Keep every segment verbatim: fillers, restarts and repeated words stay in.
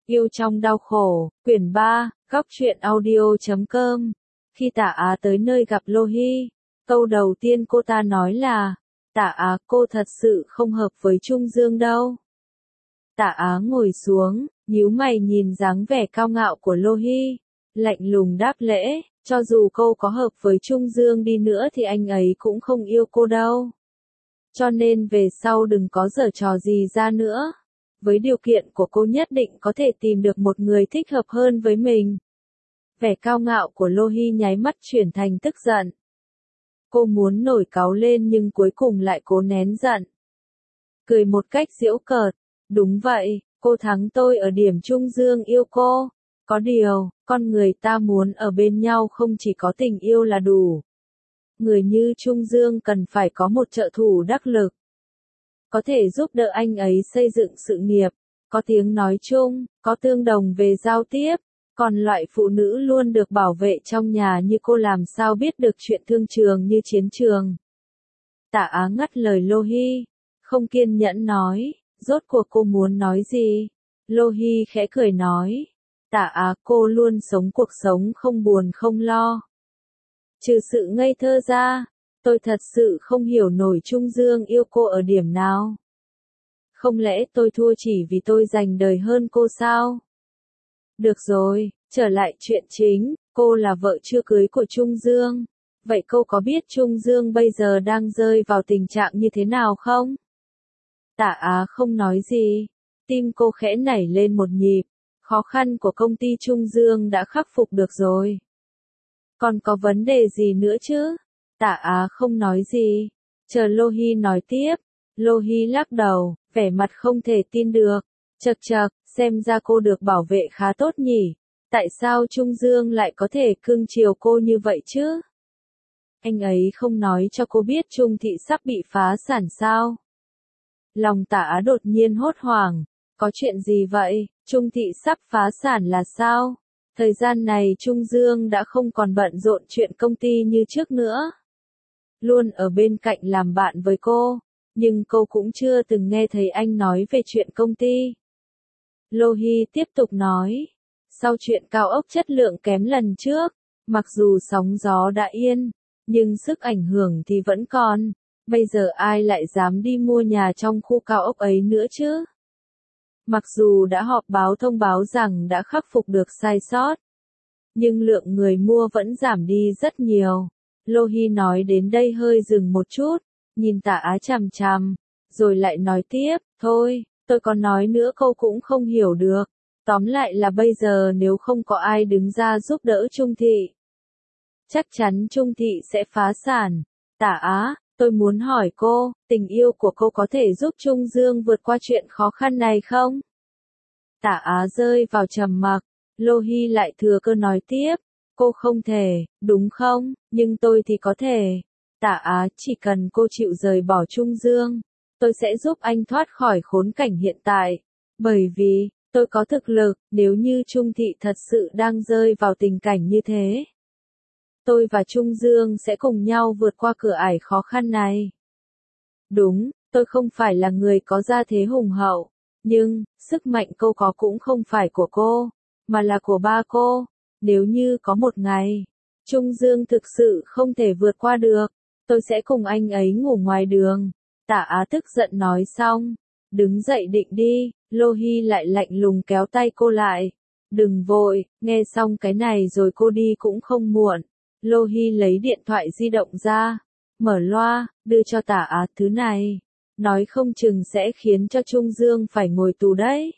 Yêu trong đau khổ, quyển ba, góc truyện audio chấm com. Khi Tả Á tới nơi gặp Lô Hy, câu đầu tiên cô ta nói là, Tả Á, cô thật sự không hợp với Trung Dương đâu. Tả Á ngồi xuống, nhíu mày nhìn dáng vẻ cao ngạo của Lô Hy, lạnh lùng đáp lễ, cho dù cô có hợp với Trung Dương đi nữa thì anh ấy cũng không yêu cô đâu. Cho nên về sau đừng có giở trò gì ra nữa. Với điều kiện của cô nhất định có thể tìm được một người thích hợp hơn với mình. Vẻ cao ngạo của Lô Hy nháy mắt chuyển thành tức giận. Cô muốn nổi cáu lên nhưng cuối cùng lại cố nén giận. Cười một cách giễu cợt, đúng vậy, cô thắng tôi ở điểm Trung Dương yêu cô. Có điều, con người ta muốn ở bên nhau không chỉ có tình yêu là đủ. Người như Trung Dương cần phải có một trợ thủ đắc lực. Có thể giúp đỡ anh ấy xây dựng sự nghiệp, có tiếng nói chung, có tương đồng về giao tiếp, còn loại phụ nữ luôn được bảo vệ trong nhà như cô làm sao biết được chuyện thương trường như chiến trường. Tả Á ngắt lời Lô Hy, không kiên nhẫn nói, rốt cuộc cô muốn nói gì? Lô Hy khẽ cười nói, Tả Á, cô luôn sống cuộc sống không buồn không lo. Trừ sự ngây thơ ra, tôi thật sự không hiểu nổi Trung Dương yêu cô ở điểm nào. Không lẽ tôi thua chỉ vì tôi dành đời hơn cô sao? Được rồi, trở lại chuyện chính, cô là vợ chưa cưới của Trung Dương. Vậy cô có biết Trung Dương bây giờ đang rơi vào tình trạng như thế nào không? Tả Á không nói gì, tim cô khẽ nảy lên một nhịp, khó khăn của công ty Trung Dương đã khắc phục được rồi. Còn có vấn đề gì nữa chứ? Tả Á không nói gì, chờ Lô Hy nói tiếp. Lô Hy lắc đầu, vẻ mặt không thể tin được, chậc chậc, xem ra cô được bảo vệ khá tốt nhỉ, tại sao Trung Dương lại có thể cưng chiều cô như vậy chứ? Anh ấy không nói cho cô biết Trung thị sắp bị phá sản sao? Lòng Tả Á đột nhiên hốt hoảng, có chuyện gì vậy, Trung thị sắp phá sản là sao? Thời gian này Trung Dương đã không còn bận rộn chuyện công ty như trước nữa. Luôn ở bên cạnh làm bạn với cô, nhưng cô cũng chưa từng nghe thấy anh nói về chuyện công ty. Lô Hy tiếp tục nói, sau chuyện cao ốc chất lượng kém lần trước, mặc dù sóng gió đã yên, nhưng sức ảnh hưởng thì vẫn còn, bây giờ ai lại dám đi mua nhà trong khu cao ốc ấy nữa chứ? Mặc dù đã họp báo thông báo rằng đã khắc phục được sai sót, nhưng lượng người mua vẫn giảm đi rất nhiều. Lô Hy nói đến đây hơi dừng một chút, nhìn Tả Á chằm chằm, rồi lại nói tiếp, thôi, tôi có nói nữa cô cũng không hiểu được. Tóm lại là bây giờ nếu không có ai đứng ra giúp đỡ Trung thị, chắc chắn Trung thị sẽ phá sản. Tả Á, tôi muốn hỏi cô, tình yêu của cô có thể giúp Trung Dương vượt qua chuyện khó khăn này không? Tả Á rơi vào trầm mặc, Lô Hy lại thừa cơ nói tiếp, cô không thể, đúng không, nhưng tôi thì có thể. Tả Á, chỉ cần cô chịu rời bỏ Trung Dương, tôi sẽ giúp anh thoát khỏi khốn cảnh hiện tại. Bởi vì, tôi có thực lực, nếu như Trung thị thật sự đang rơi vào tình cảnh như thế. Tôi và Trung Dương sẽ cùng nhau vượt qua cửa ải khó khăn này. Đúng, tôi không phải là người có gia thế hùng hậu, nhưng, sức mạnh cô có cũng không phải của cô, mà là của ba cô. Nếu như có một ngày, Trung Dương thực sự không thể vượt qua được, tôi sẽ cùng anh ấy ngủ ngoài đường. Tả Á tức giận nói xong, đứng dậy định đi, Lô Hy lại lạnh lùng kéo tay cô lại. Đừng vội, nghe xong cái này rồi cô đi cũng không muộn. Lô Hy lấy điện thoại di động ra, mở loa, đưa cho Tả Á thứ này. Nói không chừng sẽ khiến cho Trung Dương phải ngồi tù đấy.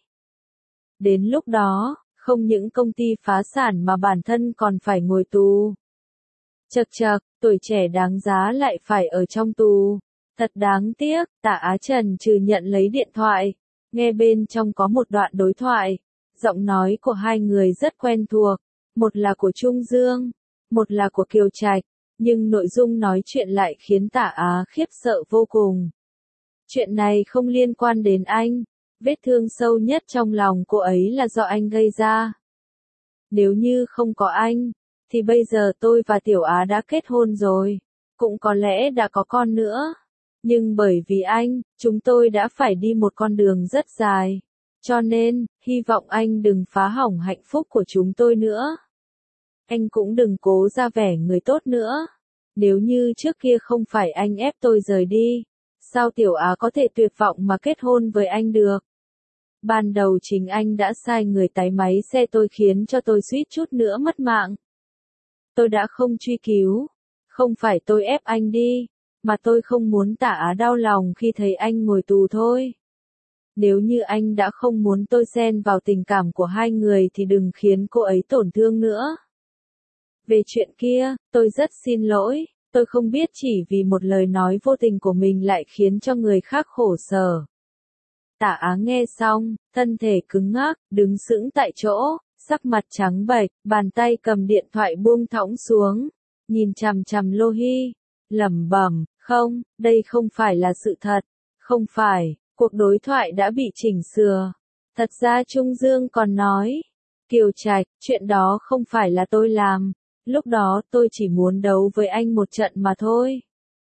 Đến lúc đó, không những công ty phá sản mà bản thân còn phải ngồi tù. Chậc chậc, tuổi trẻ đáng giá lại phải ở trong tù. Thật đáng tiếc, Tả Á Trần trừ nhận lấy điện thoại. Nghe bên trong có một đoạn đối thoại. Giọng nói của hai người rất quen thuộc. Một là của Trung Dương, một là của Kiều Trạch. Nhưng nội dung nói chuyện lại khiến Tả Á khiếp sợ vô cùng. Chuyện này không liên quan đến anh. Vết thương sâu nhất trong lòng cô ấy là do anh gây ra. Nếu như không có anh, thì bây giờ tôi và Tiểu Á đã kết hôn rồi, cũng có lẽ đã có con nữa. Nhưng bởi vì anh, chúng tôi đã phải đi một con đường rất dài. Cho nên, hy vọng anh đừng phá hỏng hạnh phúc của chúng tôi nữa. Anh cũng đừng cố ra vẻ người tốt nữa. Nếu như trước kia không phải anh ép tôi rời đi, sao Tiểu Á có thể tuyệt vọng mà kết hôn với anh được? Ban đầu chính anh đã sai người tái máy xe tôi khiến cho tôi suýt chút nữa mất mạng. Tôi đã không truy cứu. Không phải tôi ép anh đi, mà tôi không muốn Tả Á đau lòng khi thấy anh ngồi tù thôi. Nếu như anh đã không muốn tôi xen vào tình cảm của hai người thì đừng khiến cô ấy tổn thương nữa. Về chuyện kia, tôi rất xin lỗi, tôi không biết chỉ vì một lời nói vô tình của mình lại khiến cho người khác khổ sở. Tả Á nghe xong, thân thể cứng ngắc, đứng sững tại chỗ, sắc mặt trắng bệch, bàn tay cầm điện thoại buông thõng xuống, nhìn chằm chằm Lô Hy, lẩm bẩm, không, đây không phải là sự thật, không phải, cuộc đối thoại đã bị chỉnh sửa. Thật ra Trung Dương còn nói, Kiều Trạch, chuyện đó không phải là tôi làm, lúc đó tôi chỉ muốn đấu với anh một trận mà thôi.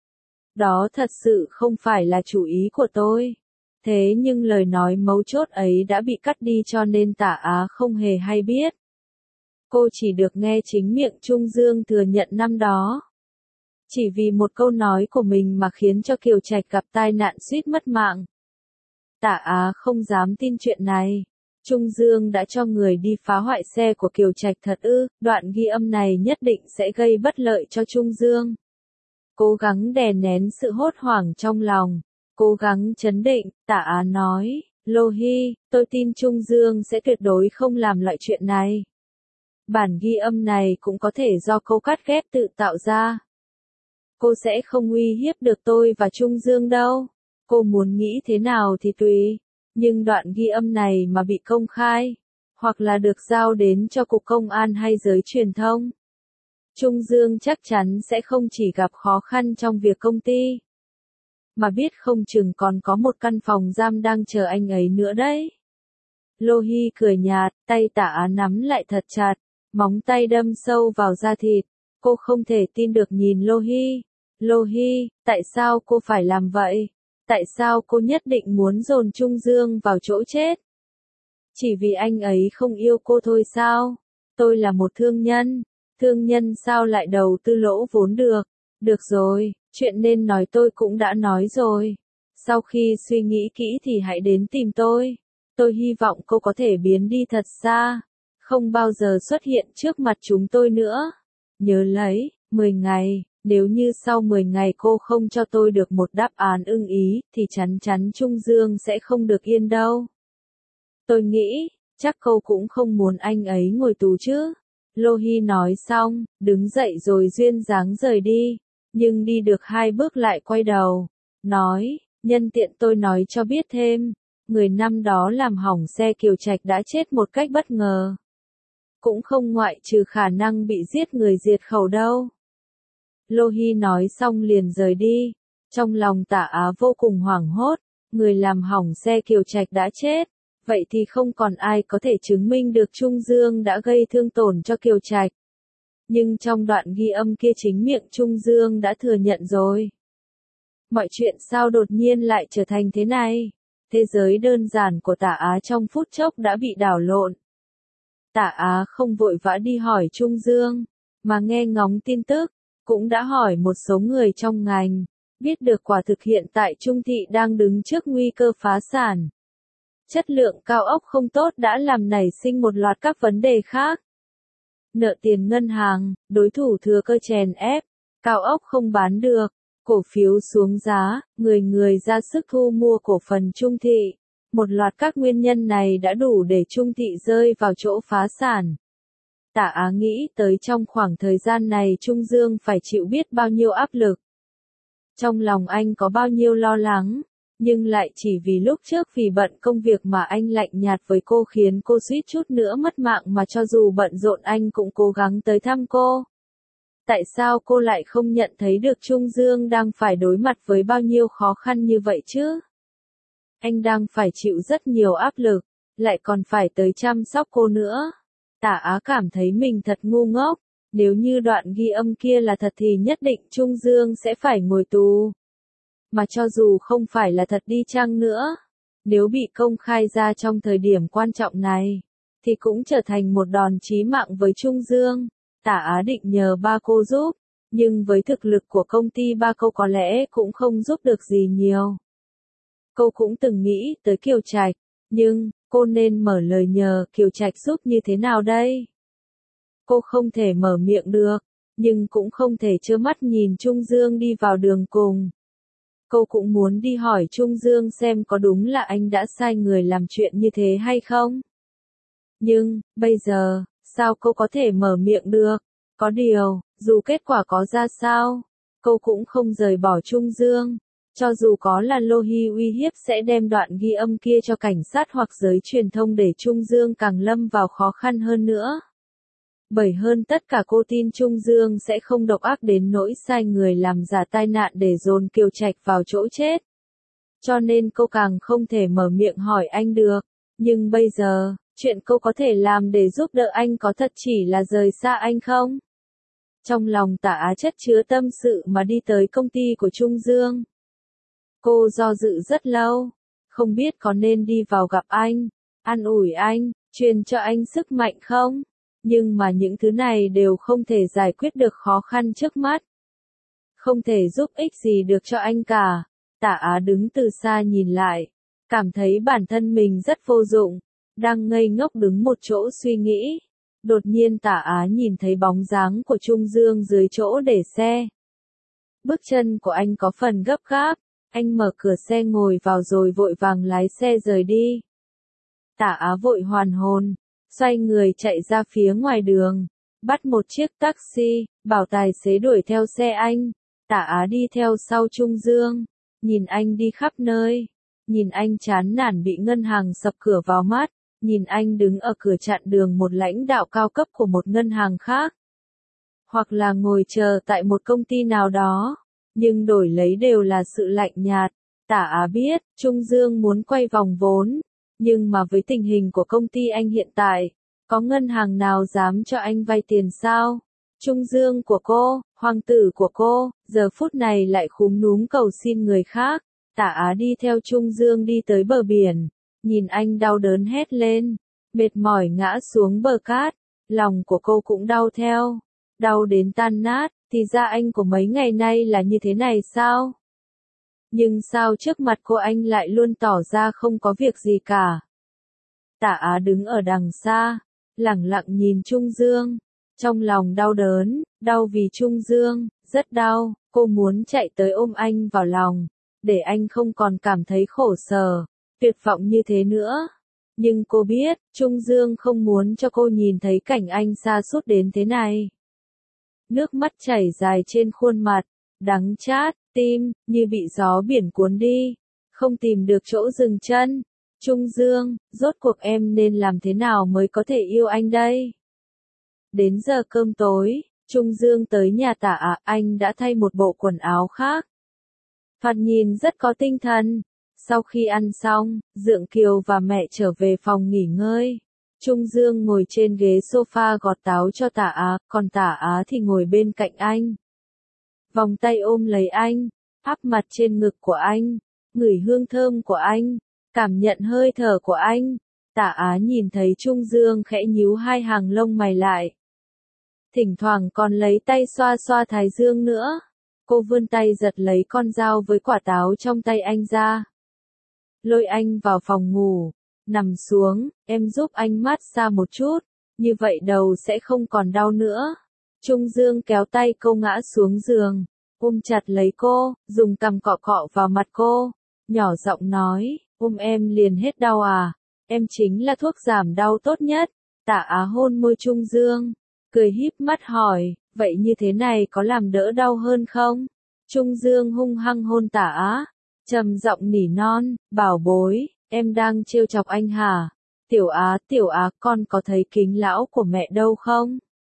Đó thật sự không phải là chủ ý của tôi. Thế nhưng lời nói mấu chốt ấy đã bị cắt đi cho nên Tả Á không hề hay biết. Cô chỉ được nghe chính miệng Trung Dương thừa nhận năm đó. Chỉ vì một câu nói của mình mà khiến cho Kiều Trạch gặp tai nạn suýt mất mạng. Tả Á không dám tin chuyện này. Trung Dương đã cho người đi phá hoại xe của Kiều Trạch thật ư? Đoạn ghi âm này nhất định sẽ gây bất lợi cho Trung Dương. Cố gắng đè nén sự hốt hoảng trong lòng. Cố gắng chấn định, Tả Á nói, Lô Hy, tôi tin Trung Dương sẽ tuyệt đối không làm loại chuyện này. Bản ghi âm này cũng có thể do cô cắt ghép tự tạo ra. Cô sẽ không uy hiếp được tôi và Trung Dương đâu. Cô muốn nghĩ thế nào thì tùy. Nhưng đoạn ghi âm này mà bị công khai, hoặc là được giao đến cho Cục Công an hay giới truyền thông, Trung Dương chắc chắn sẽ không chỉ gặp khó khăn trong việc công ty, mà biết không chừng còn có một căn phòng giam đang chờ anh ấy nữa đấy. Lô Hy cười nhạt, tay Tả Á nắm lại thật chặt, móng tay đâm sâu vào da thịt. Cô không thể tin được nhìn Lô Hy. Lô Hy, tại sao cô phải làm vậy? Tại sao cô nhất định muốn dồn Trung Dương vào chỗ chết? Chỉ vì anh ấy không yêu cô thôi sao? Tôi là một thương nhân. Thương nhân sao lại đầu tư lỗ vốn được? Được rồi, chuyện nên nói tôi cũng đã nói rồi. Sau khi suy nghĩ kỹ thì hãy đến tìm tôi. Tôi hy vọng cô có thể biến đi thật xa. Không bao giờ xuất hiện trước mặt chúng tôi nữa. Nhớ lấy, mười ngày. Nếu như sau mười ngày cô không cho tôi được một đáp án ưng ý, thì chắn chắn Trung Dương sẽ không được yên đâu. Tôi nghĩ, chắc cô cũng không muốn anh ấy ngồi tù chứ. Lô Hy nói xong, đứng dậy rồi duyên dáng rời đi, nhưng đi được hai bước lại quay đầu, nói, nhân tiện tôi nói cho biết thêm, người năm đó làm hỏng xe Kiều Trạch đã chết một cách bất ngờ. Cũng không ngoại trừ khả năng bị giết người diệt khẩu đâu. Lô Hy nói xong liền rời đi, trong lòng Tả Á vô cùng hoảng hốt, người làm hỏng xe Kiều Trạch đã chết, vậy thì không còn ai có thể chứng minh được Trung Dương đã gây thương tổn cho Kiều Trạch. Nhưng trong đoạn ghi âm kia chính miệng Trung Dương đã thừa nhận rồi. Mọi chuyện sao đột nhiên lại trở thành thế này? Thế giới đơn giản của Tả Á trong phút chốc đã bị đảo lộn. Tả Á không vội vã đi hỏi Trung Dương, mà nghe ngóng tin tức, cũng đã hỏi một số người trong ngành, biết được quả thực hiện tại Trung Thị đang đứng trước nguy cơ phá sản. Chất lượng cao ốc không tốt đã làm nảy sinh một loạt các vấn đề khác. Nợ tiền ngân hàng, đối thủ thừa cơ chèn ép, cao ốc không bán được, cổ phiếu xuống giá, người người ra sức thu mua cổ phần Trung Thị. Một loạt các nguyên nhân này đã đủ để Trung Thị rơi vào chỗ phá sản. Tả Á nghĩ tới trong khoảng thời gian này Trung Dương phải chịu biết bao nhiêu áp lực. Trong lòng anh có bao nhiêu lo lắng, nhưng lại chỉ vì lúc trước vì bận công việc mà anh lạnh nhạt với cô khiến cô suýt chút nữa mất mạng mà cho dù bận rộn anh cũng cố gắng tới thăm cô. Tại sao cô lại không nhận thấy được Trung Dương đang phải đối mặt với bao nhiêu khó khăn như vậy chứ? Anh đang phải chịu rất nhiều áp lực, lại còn phải tới chăm sóc cô nữa. Tả Á cảm thấy mình thật ngu ngốc, nếu như đoạn ghi âm kia là thật thì nhất định Trung Dương sẽ phải ngồi tù. Mà cho dù không phải là thật đi chăng nữa, Nếu bị công khai ra trong thời điểm quan trọng này, thì cũng trở thành một đòn chí mạng với Trung Dương. Tả Á định nhờ ba cô giúp, nhưng với thực lực của công ty ba cô có lẽ cũng không giúp được gì nhiều. Cô cũng từng nghĩ tới Kiều Trạch, nhưng cô nên mở lời nhờ Kiều Trạch giúp như thế nào đây? Cô không thể mở miệng được, nhưng cũng không thể trơ mắt nhìn Trung Dương đi vào đường cùng. Cô cũng muốn đi hỏi Trung Dương xem có đúng là anh đã sai người làm chuyện như thế hay không. Nhưng, bây giờ, sao cô có thể mở miệng được? Có điều, dù kết quả có ra sao, cô cũng không rời bỏ Trung Dương. Cho dù có là Lô Hy uy hiếp sẽ đem đoạn ghi âm kia cho cảnh sát hoặc giới truyền thông để Trung Dương càng lâm vào khó khăn hơn nữa. Bởi hơn tất cả cô tin Trung Dương sẽ không độc ác đến nỗi sai người làm giả tai nạn để dồn Kiều Trạch vào chỗ chết. Cho nên cô càng không thể mở miệng hỏi anh được. Nhưng bây giờ, chuyện cô có thể làm để giúp đỡ anh có thật chỉ là rời xa anh không? Trong lòng Tả Á chất chứa tâm sự mà đi tới công ty của Trung Dương. Cô do dự rất lâu, không biết có nên đi vào gặp anh, an ủi anh, truyền cho anh sức mạnh không? Nhưng mà những thứ này đều không thể giải quyết được khó khăn trước mắt. Không thể giúp ích gì được cho anh cả. Tả Á đứng từ xa nhìn lại, cảm thấy bản thân mình rất vô dụng, đang ngây ngốc đứng một chỗ suy nghĩ. Đột nhiên Tả Á nhìn thấy bóng dáng của Trung Dương dưới chỗ để xe. Bước chân của anh có phần gấp gáp, anh mở cửa xe ngồi vào rồi vội vàng lái xe rời đi. Tả Á vội hoàn hồn, xoay người chạy ra phía ngoài đường, bắt một chiếc taxi, bảo tài xế đuổi theo xe anh. Tả Á đi theo sau Trung Dương, nhìn anh đi khắp nơi, nhìn anh chán nản bị ngân hàng sập cửa vào mắt, nhìn anh đứng ở cửa chặn đường một lãnh đạo cao cấp của một ngân hàng khác, hoặc là ngồi chờ tại một công ty nào đó, nhưng đổi lấy đều là sự lạnh nhạt. Tả Á biết, Trung Dương muốn quay vòng vốn, nhưng mà với tình hình của công ty anh hiện tại, có ngân hàng nào dám cho anh vay tiền sao? Trung Dương của cô, hoàng tử của cô, giờ phút này lại khúm núm cầu xin người khác. Tả Á đi theo Trung Dương đi tới bờ biển, nhìn anh đau đớn hét lên, mệt mỏi ngã xuống bờ cát, lòng của cô cũng đau theo, đau đến tan nát, thì ra anh của mấy ngày nay là như thế này sao? Nhưng sao trước mặt cô anh lại luôn tỏ ra không có việc gì cả? Tả Á đứng ở đằng xa, lẳng lặng nhìn Trung Dương, trong lòng đau đớn, đau vì Trung Dương, rất đau, cô muốn chạy tới ôm anh vào lòng, để anh không còn cảm thấy khổ sở, tuyệt vọng như thế nữa. Nhưng cô biết, Trung Dương không muốn cho cô nhìn thấy cảnh anh sa sút đến thế này. Nước mắt chảy dài trên khuôn mặt, đắng chát, tim, như bị gió biển cuốn đi, không tìm được chỗ dừng chân. Trung Dương, rốt cuộc em nên làm thế nào mới có thể yêu anh đây? Đến giờ cơm tối, Trung Dương tới nhà Tả Á, anh đã thay một bộ quần áo khác. Thoạt nhìn rất có tinh thần. Sau khi ăn xong, Dượng Kiều và mẹ trở về phòng nghỉ ngơi. Trung Dương ngồi trên ghế sofa gọt táo cho Tả Á, còn Tả Á thì ngồi bên cạnh anh. Vòng tay ôm lấy anh, áp mặt trên ngực của anh, ngửi hương thơm của anh, cảm nhận hơi thở của anh. Tả Á nhìn thấy Trung Dương khẽ nhíu hai hàng lông mày lại. Thỉnh thoảng còn lấy tay xoa xoa thái dương nữa. Cô vươn tay giật lấy con dao với quả táo trong tay anh ra. Lôi anh vào phòng ngủ, nằm xuống, em giúp anh mát xa một chút, như vậy đầu sẽ không còn đau nữa. Trung Dương kéo tay cô ngã xuống giường, ôm chặt lấy cô, dùng cằm cọ cọ vào mặt cô, nhỏ giọng nói, ôm em liền hết đau à, em chính là thuốc giảm đau tốt nhất. Tả Á hôn môi Trung Dương, cười híp mắt hỏi, vậy như thế này có làm đỡ đau hơn không? Trung Dương hung hăng hôn Tả Á, trầm giọng nỉ non, bảo bối, em đang trêu chọc anh hả? Tiểu Á, Tiểu Á, con có thấy kính lão của mẹ đâu không?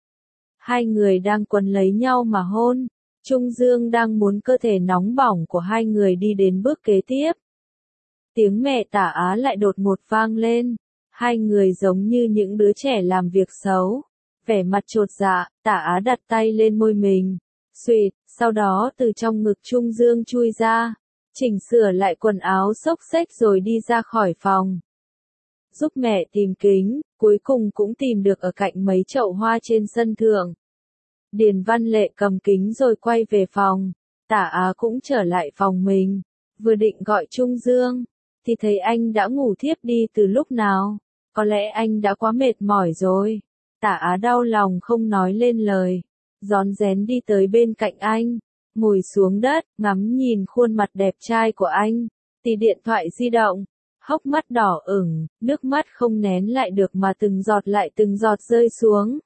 Hai người đang quấn lấy nhau mà hôn, Trung Dương đang muốn cơ thể nóng bỏng của hai người đi đến bước kế tiếp. Tiếng mẹ Tả Á lại đột ngột vang lên, hai người giống như những đứa trẻ làm việc xấu, vẻ mặt chột dạ. Tả Á đặt tay lên môi mình, xuỵt, sau đó từ trong ngực Trung Dương chui ra, chỉnh sửa lại quần áo xốc xếch rồi đi ra khỏi phòng. Giúp mẹ tìm kính, cuối cùng cũng tìm được ở cạnh mấy chậu hoa trên sân thượng. Điền Văn Lệ cầm kính rồi quay về phòng, Tả Á cũng trở lại phòng mình, vừa định gọi Trung Dương, thì thấy anh đã ngủ thiếp đi từ lúc nào, có lẽ anh đã quá mệt mỏi rồi. Tả Á đau lòng không nói lên lời, rón rén đi tới bên cạnh anh, ngồi xuống đất, ngắm nhìn khuôn mặt đẹp trai của anh, tì điện thoại di động, hốc mắt đỏ ửng, nước mắt không nén lại được mà từng giọt lại từng giọt rơi xuống.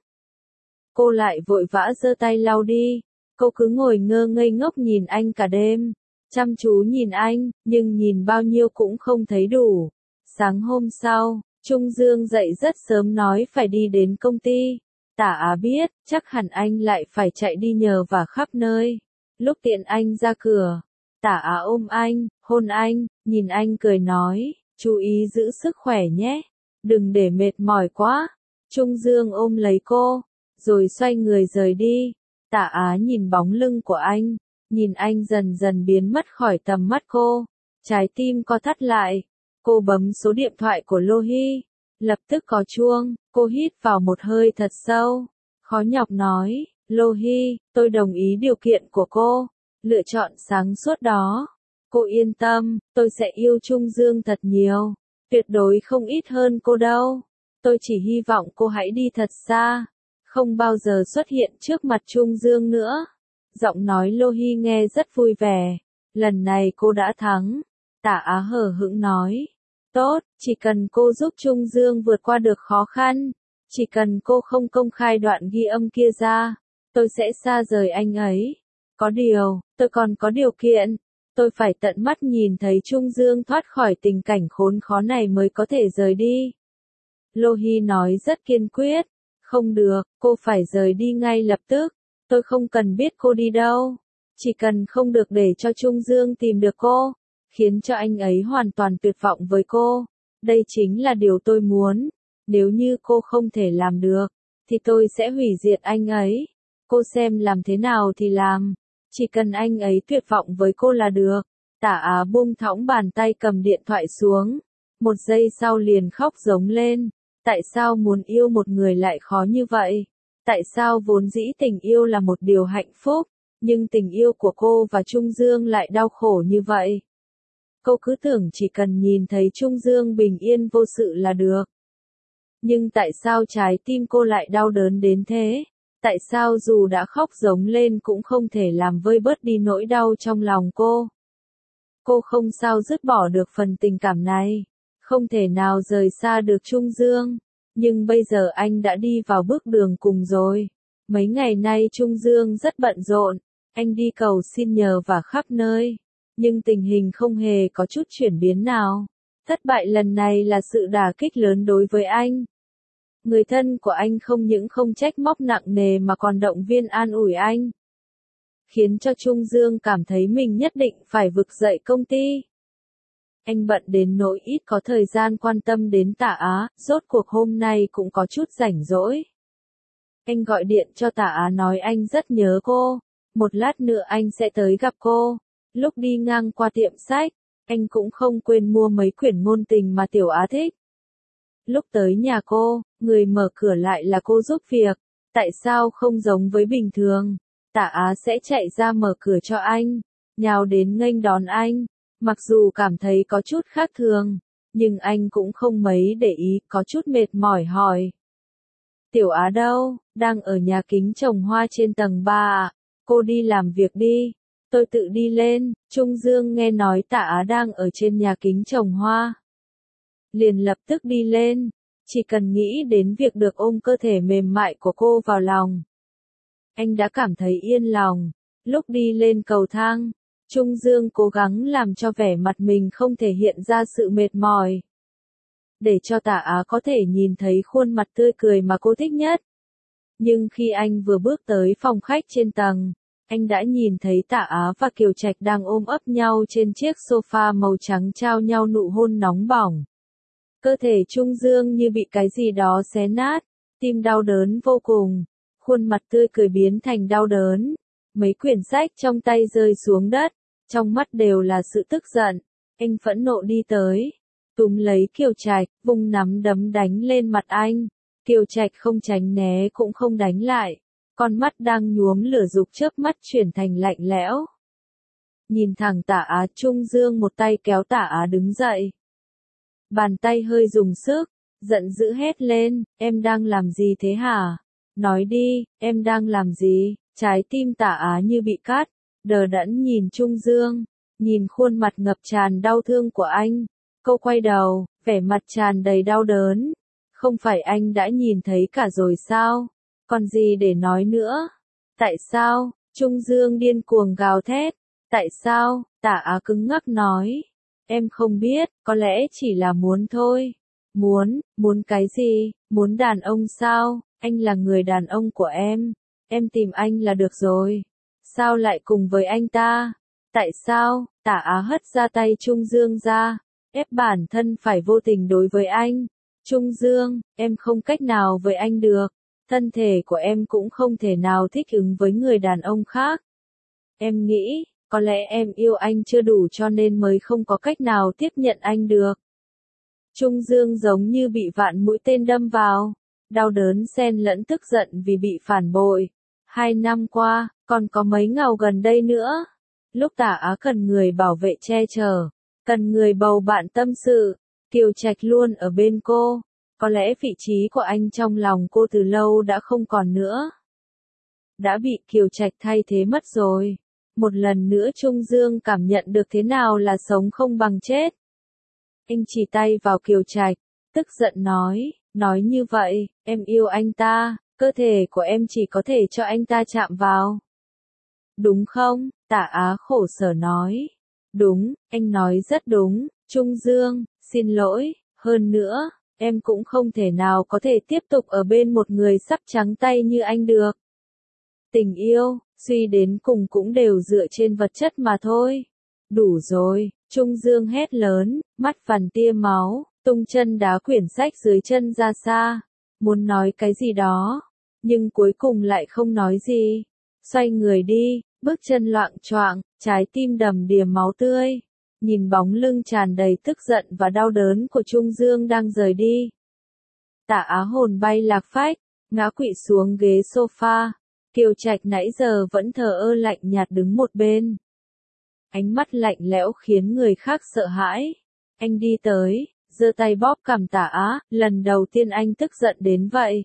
Cô lại vội vã giơ tay lau đi, cô cứ ngồi ngơ ngây ngốc nhìn anh cả đêm, chăm chú nhìn anh, nhưng nhìn bao nhiêu cũng không thấy đủ. Sáng hôm sau, Trung Dương dậy rất sớm nói phải đi đến công ty. Tả Á biết, chắc hẳn anh lại phải chạy đi nhờ vả khắp nơi. Lúc tiện anh ra cửa, Tả Á ôm anh, hôn anh, nhìn anh cười nói, chú ý giữ sức khỏe nhé, đừng để mệt mỏi quá. Trung Dương ôm lấy cô, rồi xoay người rời đi. Tả Á nhìn bóng lưng của anh, nhìn anh dần dần biến mất khỏi tầm mắt cô, trái tim co thắt lại. Cô bấm số điện thoại của Lô Hy, lập tức có chuông, cô hít vào một hơi thật sâu, khó nhọc nói, Lô Hy, tôi đồng ý điều kiện của cô, lựa chọn sáng suốt đó. Cô yên tâm, tôi sẽ yêu Trung Dương thật nhiều, tuyệt đối không ít hơn cô đâu. Tôi chỉ hy vọng cô hãy đi thật xa, không bao giờ xuất hiện trước mặt Trung Dương nữa. Giọng nói Lô Hy nghe rất vui vẻ, lần này cô đã thắng. Tả Á hờ hững nói, tốt, chỉ cần cô giúp Trung Dương vượt qua được khó khăn, chỉ cần cô không công khai đoạn ghi âm kia ra, tôi sẽ xa rời anh ấy. Có điều, tôi còn có điều kiện, tôi phải tận mắt nhìn thấy Trung Dương thoát khỏi tình cảnh khốn khó này mới có thể rời đi. Lô Hy nói rất kiên quyết, không được, cô phải rời đi ngay lập tức, tôi không cần biết cô đi đâu, chỉ cần không được để cho Trung Dương tìm được cô, khiến cho anh ấy hoàn toàn tuyệt vọng với cô. Đây chính là điều tôi muốn, nếu như cô không thể làm được, thì tôi sẽ hủy diệt anh ấy. Cô xem làm thế nào thì làm, chỉ cần anh ấy tuyệt vọng với cô là được. Tả Á buông thõng bàn tay cầm điện thoại xuống, một giây sau liền khóc giống lên. Tại sao muốn yêu một người lại khó như vậy? Tại sao vốn dĩ tình yêu là một điều hạnh phúc, nhưng tình yêu của cô và Trung Dương lại đau khổ như vậy? Cô cứ tưởng chỉ cần nhìn thấy Trung Dương bình yên vô sự là được. Nhưng tại sao trái tim cô lại đau đớn đến thế? Tại sao dù đã khóc giống lên cũng không thể làm vơi bớt đi nỗi đau trong lòng cô? Cô không sao dứt bỏ được phần tình cảm này, không thể nào rời xa được Trung Dương, nhưng bây giờ anh đã đi vào bước đường cùng rồi. Mấy ngày nay Trung Dương rất bận rộn, anh đi cầu xin nhờ vả khắp nơi, nhưng tình hình không hề có chút chuyển biến nào. Thất bại lần này là sự đả kích lớn đối với anh. Người thân của anh không những không trách móc nặng nề mà còn động viên an ủi anh, khiến cho Trung Dương cảm thấy mình nhất định phải vực dậy công ty. Anh bận đến nỗi ít có thời gian quan tâm đến Tả Á, rốt cuộc hôm nay cũng có chút rảnh rỗi. Anh gọi điện cho Tả Á nói anh rất nhớ cô, một lát nữa anh sẽ tới gặp cô. Lúc đi ngang qua tiệm sách, anh cũng không quên mua mấy quyển ngôn tình mà Tiểu Á thích. Lúc tới nhà cô, người mở cửa lại là cô giúp việc, tại sao không giống với bình thường? Tả Á sẽ chạy ra mở cửa cho anh, nhào đến nghênh đón anh. Mặc dù cảm thấy có chút khác thường, nhưng anh cũng không mấy để ý, có chút mệt mỏi hỏi. Tiểu Á đâu? Đang ở nhà kính trồng hoa trên tầng ba ạ. Cô đi làm việc đi, tôi tự đi lên. Trung Dương nghe nói Tả Á đang ở trên nhà kính trồng hoa, liền lập tức đi lên, chỉ cần nghĩ đến việc được ôm cơ thể mềm mại của cô vào lòng, anh đã cảm thấy yên lòng. Lúc đi lên cầu thang, Trung Dương cố gắng làm cho vẻ mặt mình không thể hiện ra sự mệt mỏi, để cho Tả Á có thể nhìn thấy khuôn mặt tươi cười mà cô thích nhất. Nhưng khi anh vừa bước tới phòng khách trên tầng, anh đã nhìn thấy Tả Á và Kiều Trạch đang ôm ấp nhau trên chiếc sofa màu trắng trao nhau nụ hôn nóng bỏng. Cơ thể Trung Dương như bị cái gì đó xé nát, tim đau đớn vô cùng, khuôn mặt tươi cười biến thành đau đớn. Mấy quyển sách trong tay rơi xuống đất, trong mắt đều là sự tức giận. Anh phẫn nộ đi tới, túm lấy Kiều Trạch, vung nắm đấm đánh lên mặt anh. Kiều Trạch không tránh né cũng không đánh lại, con mắt đang nhuốm lửa dục chớp mắt chuyển thành lạnh lẽo. Nhìn thẳng Tả Á, Trung Dương một tay kéo Tả Á đứng dậy. Bàn tay hơi dùng sức, giận dữ hét lên, em đang làm gì thế hả? Nói đi, em đang làm gì? Trái tim Tả Á như bị cắt, đờ đẫn nhìn Trung Dương, nhìn khuôn mặt ngập tràn đau thương của anh. Cô quay đầu, vẻ mặt tràn đầy đau đớn. Không phải anh đã nhìn thấy cả rồi sao? Còn gì để nói nữa? Tại sao? Trung Dương điên cuồng gào thét. Tại sao? Tả Á cứng ngắc nói. Em không biết, có lẽ chỉ là muốn thôi. Muốn, muốn cái gì? Muốn đàn ông sao? Anh là người đàn ông của em. Em tìm anh là được rồi. Sao lại cùng với anh ta? Tại sao? Tả Á hất ra tay Trung Dương ra, ép bản thân phải vô tình đối với anh. Trung Dương, em không cách nào với anh được. Thân thể của em cũng không thể nào thích ứng với người đàn ông khác. Em nghĩ, có lẽ em yêu anh chưa đủ cho nên mới không có cách nào tiếp nhận anh được. Trung Dương giống như bị vạn mũi tên đâm vào, đau đớn xen lẫn tức giận vì bị phản bội. Hai năm qua, còn có mấy ngào gần đây nữa. Lúc Tả Á cần người bảo vệ che chở, cần người bầu bạn tâm sự, Kiều Trạch luôn ở bên cô. Có lẽ vị trí của anh trong lòng cô từ lâu đã không còn nữa. Đã bị Kiều Trạch thay thế mất rồi. Một lần nữa Trung Dương cảm nhận được thế nào là sống không bằng chết. Anh chỉ tay vào Kiều Trạch, tức giận nói, nói như vậy, em yêu anh ta, cơ thể của em chỉ có thể cho anh ta chạm vào. Đúng không? Tả Á khổ sở nói. Đúng, anh nói rất đúng, Trung Dương, xin lỗi, hơn nữa, em cũng không thể nào có thể tiếp tục ở bên một người sắp trắng tay như anh được. Tình yêu, suy đến cùng cũng đều dựa trên vật chất mà thôi. Đủ rồi, Trung Dương hét lớn, mắt phằn tia máu, tung chân đá quyển sách dưới chân ra xa. Muốn nói cái gì đó, nhưng cuối cùng lại không nói gì. Xoay người đi, bước chân loạng choạng, trái tim đầm đìa máu tươi. Nhìn bóng lưng tràn đầy tức giận và đau đớn của Trung Dương đang rời đi. Tả Á hồn bay lạc phách, ngã quỵ xuống ghế sofa. Kiều Trạch nãy giờ vẫn thờ ơ lạnh nhạt đứng một bên. Ánh mắt lạnh lẽo khiến người khác sợ hãi. Anh đi tới, giơ tay bóp cằm Tả Á, lần đầu tiên anh tức giận đến vậy.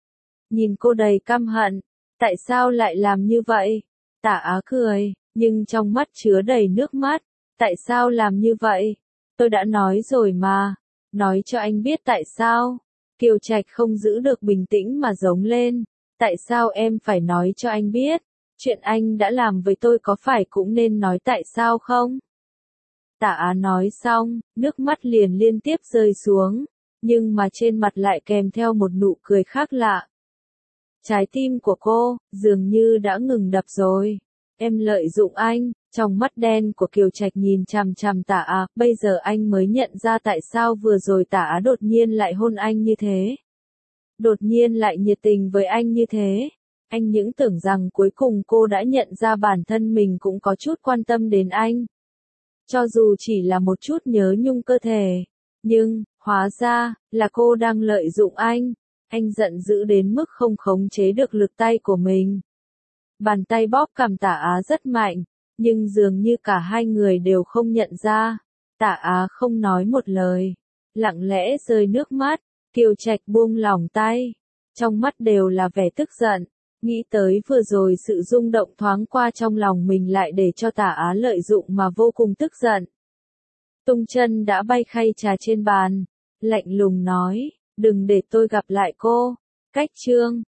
Nhìn cô đầy căm hận, tại sao lại làm như vậy? Tả Á cười, nhưng trong mắt chứa đầy nước mắt. Tại sao làm như vậy? Tôi đã nói rồi mà. Nói cho anh biết tại sao. Kiều Trạch không giữ được bình tĩnh mà giống lên. Tại sao em phải nói cho anh biết? Chuyện anh đã làm với tôi có phải cũng nên nói tại sao không? Tả Á nói xong, nước mắt liền liên tiếp rơi xuống, nhưng mà trên mặt lại kèm theo một nụ cười khác lạ. Trái tim của cô, dường như đã ngừng đập rồi. Em lợi dụng anh, trong mắt đen của Kiều Trạch nhìn chằm chằm Tả Á, bây giờ anh mới nhận ra tại sao vừa rồi Tả Á đột nhiên lại hôn anh như thế. Đột nhiên lại nhiệt tình với anh như thế. Anh những tưởng rằng cuối cùng cô đã nhận ra bản thân mình cũng có chút quan tâm đến anh. Cho dù chỉ là một chút nhớ nhung cơ thể. Nhưng, hóa ra, là cô đang lợi dụng anh. Anh giận dữ đến mức không khống chế được lực tay của mình. Bàn tay bóp cằm Tả Á rất mạnh, nhưng dường như cả hai người đều không nhận ra. Tả Á không nói một lời, lặng lẽ rơi nước mắt. Kiều Trạch buông lỏng tay, trong mắt đều là vẻ tức giận. Nghĩ tới vừa rồi sự rung động thoáng qua trong lòng mình lại để cho Tả Á lợi dụng mà vô cùng tức giận. Tung chân đã bay khay trà trên bàn, lạnh lùng nói, đừng để tôi gặp lại cô. Cách chương